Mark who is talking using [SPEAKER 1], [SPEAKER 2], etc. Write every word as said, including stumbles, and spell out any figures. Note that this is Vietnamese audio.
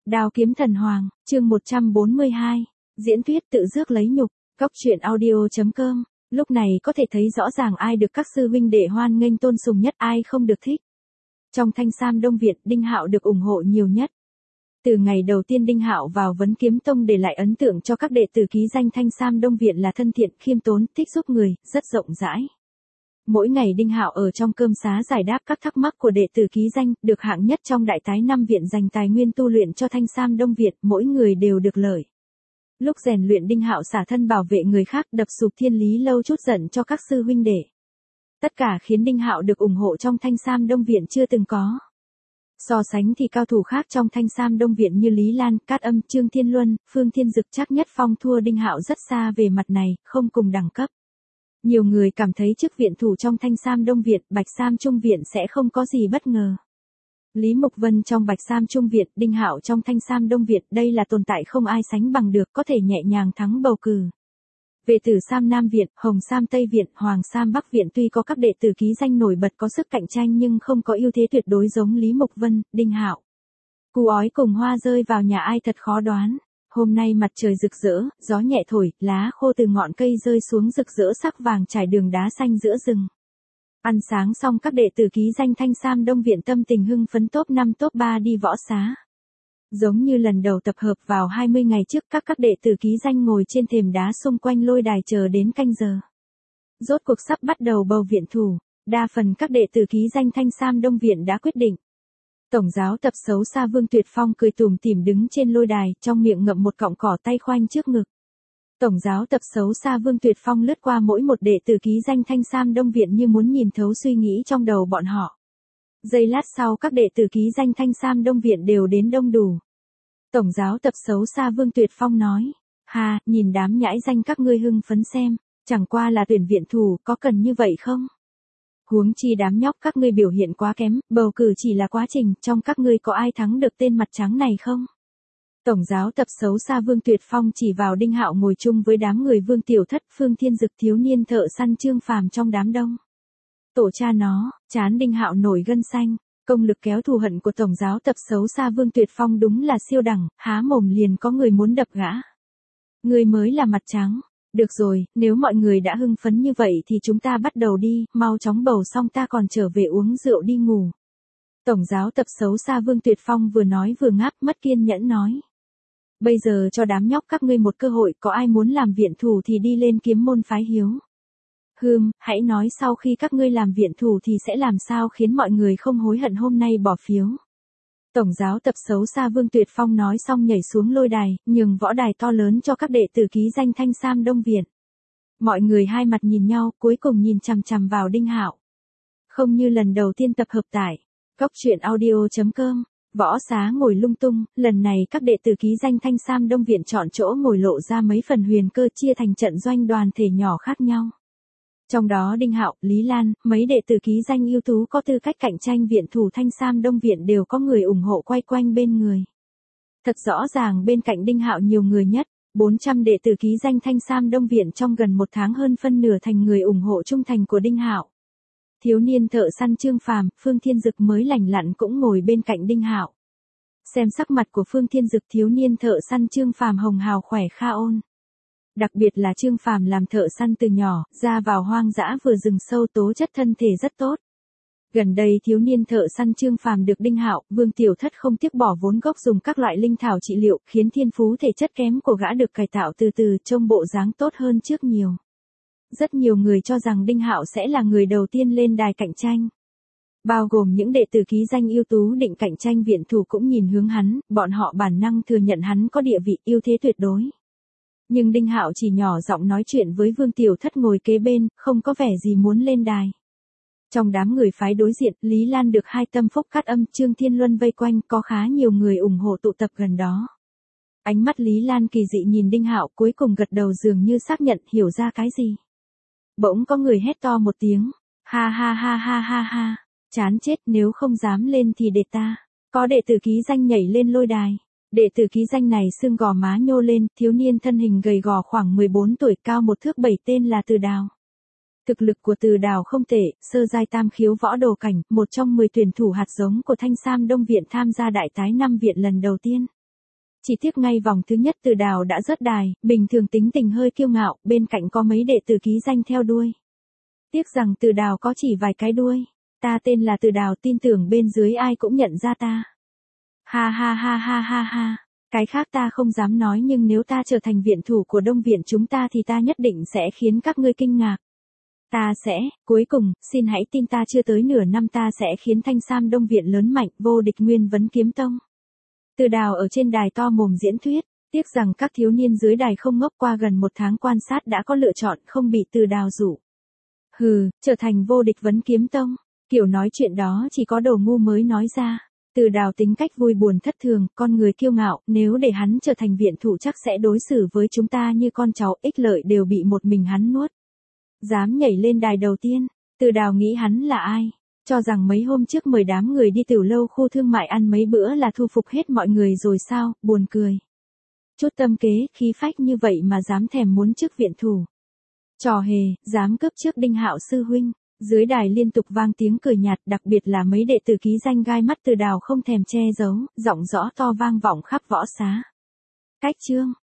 [SPEAKER 1] Đao kiếm thần hoàng, chương một trăm bốn mươi hai, diễn thuyết tự rước lấy nhục, góc truyện audio chấm com, lúc này có thể thấy rõ ràng ai được các sư huynh đệ hoan nghênh tôn sùng nhất, ai không được thích. Trong Thanh Sam Đông Viện, Đinh Hạo được ủng hộ nhiều nhất. Từ ngày đầu tiên Đinh Hạo vào Vấn Kiếm Tông để lại ấn tượng cho các đệ tử ký danh Thanh Sam Đông Viện là thân thiện, khiêm tốn, thích giúp người, rất rộng rãi. Mỗi ngày Đinh Hạo ở trong cơm xá giải đáp các thắc mắc của đệ tử ký danh, được hạng nhất trong đại tái năm viện dành tài nguyên tu luyện cho Thanh Sam Đông Viện, mỗi người đều được lợi. Lúc rèn luyện Đinh Hạo xả thân bảo vệ người khác, đập sụp Thiên Lý Lâu chút giận cho các sư huynh đệ. Tất cả khiến Đinh Hạo được ủng hộ trong Thanh Sam Đông Viện chưa từng có. So sánh thì cao thủ khác trong Thanh Sam Đông Viện như Lý Lan, Cát Âm, Trương Thiên Luân, Phương Thiên Dực, Trác Nhất Phong thua Đinh Hạo rất xa về mặt này, không cùng đẳng cấp. Nhiều người cảm thấy chức viện thủ trong Thanh Sam Đông Viện, Bạch Sam Trung Viện sẽ không có gì bất ngờ. Lý Mục Vân trong Bạch Sam Trung Viện, Đinh Hạo trong Thanh Sam Đông Viện, đây là tồn tại không ai sánh bằng được, có thể nhẹ nhàng thắng bầu cử. Về Tử Sam Nam Viện, Hồng Sam Tây Viện, Hoàng Sam Bắc Viện tuy có các đệ tử ký danh nổi bật có sức cạnh tranh nhưng không có ưu thế tuyệt đối giống Lý Mục Vân, Đinh Hạo. Cú ói cùng hoa rơi vào nhà ai thật khó đoán. Hôm nay mặt trời rực rỡ, gió nhẹ thổi, lá khô từ ngọn cây rơi xuống rực rỡ sắc vàng trải đường đá xanh giữa rừng. Ăn sáng xong các đệ tử ký danh Thanh Sam Đông Viện tâm tình hưng phấn top năm top ba đi võ xá. Giống như lần đầu tập hợp vào hai mươi ngày trước, các các đệ tử ký danh ngồi trên thềm đá xung quanh lôi đài chờ đến canh giờ. Rốt cuộc sắp bắt đầu bầu viện thủ, đa phần các đệ tử ký danh Thanh Sam Đông Viện đã quyết định. Tổng giáo tập xấu xa Vương Tuyệt Phong cười tủm tỉm đứng trên lôi đài, trong miệng ngậm một cọng cỏ, tay khoanh trước ngực. Tổng giáo tập xấu xa Vương Tuyệt Phong lướt qua mỗi một đệ tử ký danh Thanh Sam Đông Viện như muốn nhìn thấu suy nghĩ trong đầu bọn họ. Giây lát sau các đệ tử ký danh Thanh Sam Đông Viện đều đến đông đủ. Tổng giáo tập xấu xa Vương Tuyệt Phong nói, hà, nhìn đám nhãi danh các ngươi hưng phấn xem, chẳng qua là tuyển viện thủ, có cần như vậy không? Huống chi đám nhóc các ngươi biểu hiện quá kém, bầu cử chỉ là quá trình, trong các ngươi có ai thắng được tên mặt trắng này không? Tổng giáo tập xấu xa Vương Tuyệt Phong chỉ vào Đinh Hạo ngồi chung với đám người Vương Tiểu Thất, Phương Thiên Dực, thiếu niên thợ săn Trương Phàm trong đám đông. Tổ cha nó, chán Đinh Hạo nổi gân xanh, công lực kéo thù hận của tổng giáo tập xấu xa Vương Tuyệt Phong đúng là siêu đẳng, há mồm liền có người muốn đập gã. Người mới là mặt trắng. Được rồi, nếu mọi người đã hưng phấn như vậy thì chúng ta bắt đầu đi, mau chóng bầu xong ta còn trở về uống rượu đi ngủ. Tổng giáo tập xấu xa Vương Tuyệt Phong vừa nói vừa ngáp, mất kiên nhẫn nói. Bây giờ cho đám nhóc các ngươi một cơ hội, có ai muốn làm viện thủ thì đi lên kiếm môn phái hiếu. Hừm, hãy nói sau khi các ngươi làm viện thủ thì sẽ làm sao khiến mọi người không hối hận hôm nay bỏ phiếu. Tổng giáo tập xấu xa Vương Tuyệt Phong nói xong nhảy xuống lôi đài, nhường võ đài to lớn cho các đệ tử ký danh Thanh Sam Đông Viện. Mọi người hai mặt nhìn nhau, cuối cùng nhìn chằm chằm vào Đinh Hạo. Không như lần đầu tiên tập hợp tại góc truyện audio chấm com, võ xá ngồi lung tung, lần này các đệ tử ký danh Thanh Sam Đông Viện chọn chỗ ngồi lộ ra mấy phần huyền cơ, chia thành trận doanh đoàn thể nhỏ khác nhau. Trong đó Đinh Hạo, Lý Lan, mấy đệ tử ký danh ưu tú có tư cách cạnh tranh viện thủ Thanh Sam Đông Viện đều có người ủng hộ quay quanh bên người. Thật rõ ràng bên cạnh Đinh Hạo nhiều người nhất, bốn trăm đệ tử ký danh Thanh Sam Đông Viện trong gần một tháng hơn phân nửa thành người ủng hộ trung thành của Đinh Hạo. Thiếu niên thợ săn Trương Phàm, Phương Thiên Dực mới lành lặn cũng ngồi bên cạnh Đinh Hạo. Xem sắc mặt của Phương Thiên Dực, thiếu niên thợ săn Trương Phàm hồng hào khỏe kha ôn. Đặc biệt là Trương Phàm làm thợ săn từ nhỏ, ra vào hoang dã vừa rừng sâu, tố chất thân thể rất tốt. Gần đây thiếu niên thợ săn Trương Phàm được Đinh Hạo, Vương Tiểu Thất không tiếc bỏ vốn gốc dùng các loại linh thảo trị liệu, khiến thiên phú thể chất kém của gã được cải tạo từ từ, trông bộ dáng tốt hơn trước nhiều. Rất nhiều người cho rằng Đinh Hạo sẽ là người đầu tiên lên đài cạnh tranh. Bao gồm những đệ tử ký danh ưu tú định cạnh tranh viện thủ cũng nhìn hướng hắn, bọn họ bản năng thừa nhận hắn có địa vị ưu thế tuyệt đối. Nhưng Đinh Hạo chỉ nhỏ giọng nói chuyện với Vương Tiểu Thất ngồi kế bên, không có vẻ gì muốn lên đài. Trong đám người phái đối diện, Lý Lan được hai tâm phúc Cát Âm, Trương Thiên Luân vây quanh, có khá nhiều người ủng hộ tụ tập gần đó. Ánh mắt Lý Lan kỳ dị nhìn Đinh Hạo, cuối cùng gật đầu dường như xác nhận hiểu ra cái gì. Bỗng có người hét to một tiếng, ha ha ha ha ha ha, chán chết, nếu không dám lên thì để ta. Có đệ tử ký danh nhảy lên lôi đài. Đệ tử ký danh này xương gò má nhô lên, thiếu niên thân hình gầy gò khoảng mười bốn tuổi, cao một thước bảy, tên là Từ Đào. Thực lực của Từ Đào không tệ, sơ giai tam khiếu võ đồ cảnh, một trong mười tuyển thủ hạt giống của Thanh Sam Đông Viện tham gia đại tái năm viện lần đầu tiên. Chỉ tiếc ngay vòng thứ nhất Từ Đào đã rớt đài, bình thường tính tình hơi kiêu ngạo, bên cạnh có mấy đệ tử ký danh theo đuôi. Tiếc rằng Từ Đào có chỉ vài cái đuôi. Ta tên là Từ Đào, tin tưởng bên dưới ai cũng nhận ra ta. Ha ha ha ha ha ha. Cái khác ta không dám nói nhưng nếu ta trở thành viện thủ của Đông Viện chúng ta thì ta nhất định sẽ khiến các ngươi kinh ngạc. Ta sẽ, cuối cùng, xin hãy tin ta chưa tới nửa năm ta sẽ khiến Thanh Sam Đông Viện lớn mạnh, vô địch Nguyên Vấn Kiếm Tông. Từ Đào ở trên đài to mồm diễn thuyết, tiếc rằng các thiếu niên dưới đài không ngốc, qua gần một tháng quan sát đã có lựa chọn không bị Từ Đào dụ. Hừ, trở thành vô địch Vấn Kiếm Tông, kiểu nói chuyện đó chỉ có đồ ngu mới nói ra. Từ Đào tính cách vui buồn thất thường, con người kiêu ngạo, nếu để hắn trở thành viện thủ chắc sẽ đối xử với chúng ta như con cháu, ích lợi đều bị một mình hắn nuốt. Dám nhảy lên đài đầu tiên, Từ Đào nghĩ hắn là ai? Cho rằng mấy hôm trước mời đám người đi tiểu lâu khu thương mại ăn mấy bữa là thu phục hết mọi người rồi sao, buồn cười. Chút tâm kế, khí phách như vậy mà dám thèm muốn chức viện thủ. Trò hề, dám cướp trước Đinh Hạo sư huynh. Dưới đài liên tục vang tiếng cười nhạt, đặc biệt là mấy đệ tử ký danh gai mắt Từ Đào không thèm che giấu, giọng rõ to vang vọng khắp võ xá. Cách chương